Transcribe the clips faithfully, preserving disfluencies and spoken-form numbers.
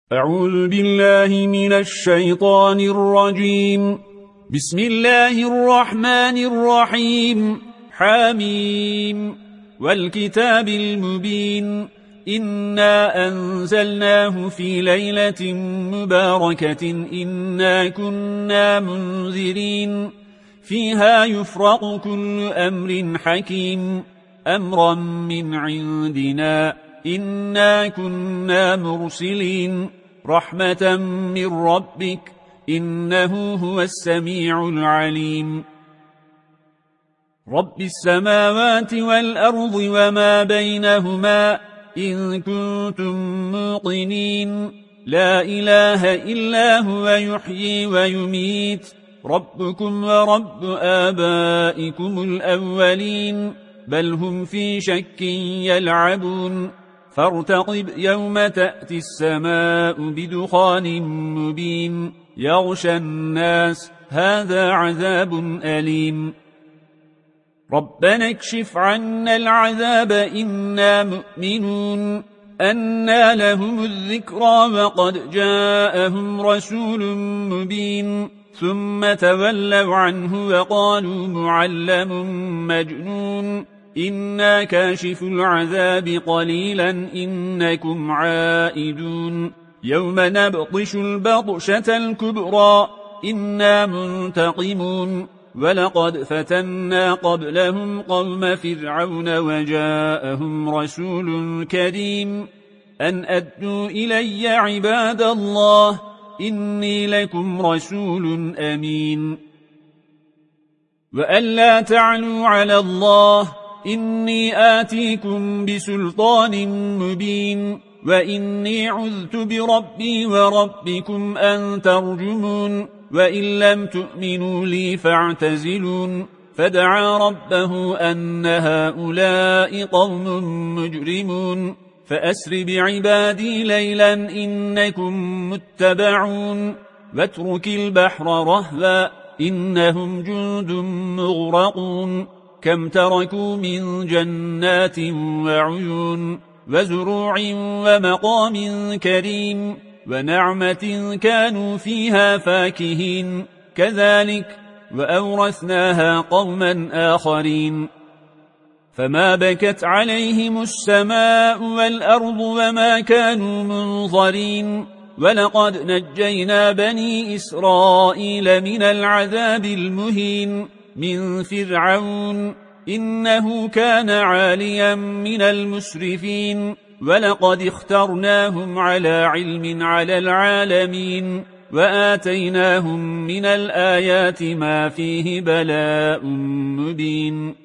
أعوذ بالله من الشيطان الرجيم. بسم الله الرحمن الرحيم. حميم والكتاب المبين. إنا أنزلناه في ليلة مباركة إنا كنا منذرين فيها يفرق كل أمر حكيم أمرا من عندنا إنا كنا مرسلين رحمة من ربك إنه هو السميع العليم. رب السماوات والأرض وما بينهما إن كنتم موقنين لا إله إلا هو يحيي ويميت ربكم ورب آبائكم الأولين بل هم في شك يلعبون فارتقب يوم تأتي السماء بدخان مبين يغشى الناس هذا عذاب أليم. ربنا اكشف عنا العذاب إنا مؤمنون أنى لهم الذكرى وقد جاءهم رسول مبين ثم تولوا عنه وقالوا معلم مجنون إنا كاشف العذاب قليلا إنكم عائدون يوم نبطش البطشة الكبرى إنا منتقمون ولقد فتنا قبلهم قوم فرعون وجاءهم رسول كريم أن أدوا إلي عباد الله إني لكم رسول أمين وأن لا تعلوا على الله إني آتيكم بسلطان مبين وإني عذت بربي وربكم أن ترجمون وإن لم تؤمنوا لي فاعتزلون فدعا ربه أن هؤلاء قوم مجرمون فأسر بعبادي ليلا إنكم متبعون واترك البحر رهبا إنهم جند مغرقون كم تركوا من جنات وعيون وزروع ومقام كريم ونعمة كانوا فيها فاكهين كذلك وأورثناها قوما آخرين فما بكت عليهم السماء والأرض وما كانوا منظرين ولقد نجينا بني إسرائيل من العذاب المهين من فرعون إنه كان عاليا من المسرفين ولقد اخترناهم على علم على العالمين وآتيناهم من الآيات ما فيه بلاء مبين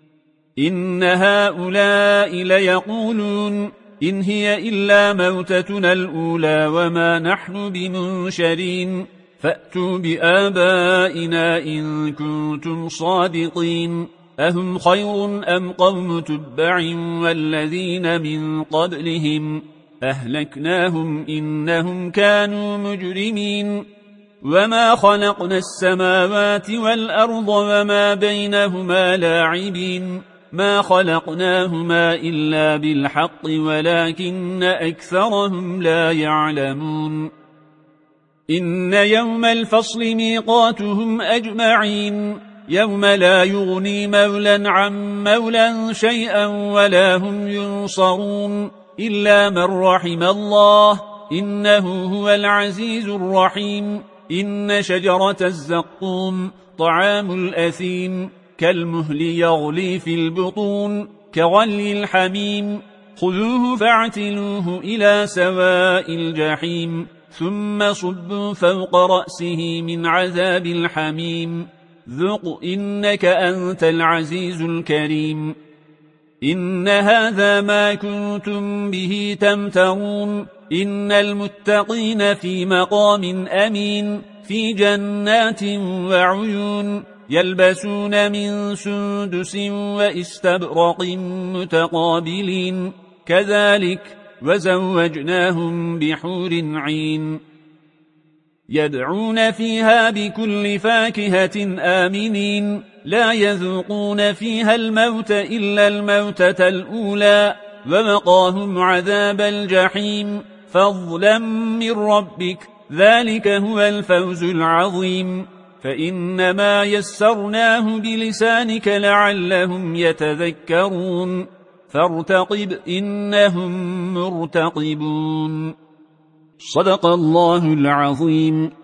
إن هؤلاء ليقولون إن هي إلا موتتنا الأولى وما نحن بمنشرين فأتوا بآبائنا إن كنتم صادقين أهم خير أم قوم تبع والذين من قبلهم أهلكناهم إنهم كانوا مجرمين وما خلقنا السماوات والأرض وما بينهما لاعبين ما خلقناهما إلا بالحق ولكن أكثرهم لا يعلمون إن يوم الفصل ميقاتهم أجمعين يوم لا يغني مولا عن مولا شيئا ولا هم ينصرون إلا من رحم الله إنه هو العزيز الرحيم إن شجرة الزقوم طعام الأثيم كالمهل يغلي في البطون كغلي الحميم خذوه فاعتلوه إلى سواء الجحيم ثم صبوا فوق رأسه من عذاب الحميم ذق إنك أنت العزيز الكريم إن هذا ما كنتم به تمترون إن المتقين في مقام أمين في جنات وعيون يلبسون من سندس وإستبرق متقابلين كذلك وزوجناهم بحور عين يدعون فيها بكل فاكهة آمنين لا يذوقون فيها الموت إلا الموتة الأولى ووقاهم عذاب الجحيم فضلا من ربك، ذلك هو الفوز العظيم. فإنما يسرناه بلسانك لعلهم يتذكرون، فارتقب إنهم مرتقبون. صدق الله العظيم.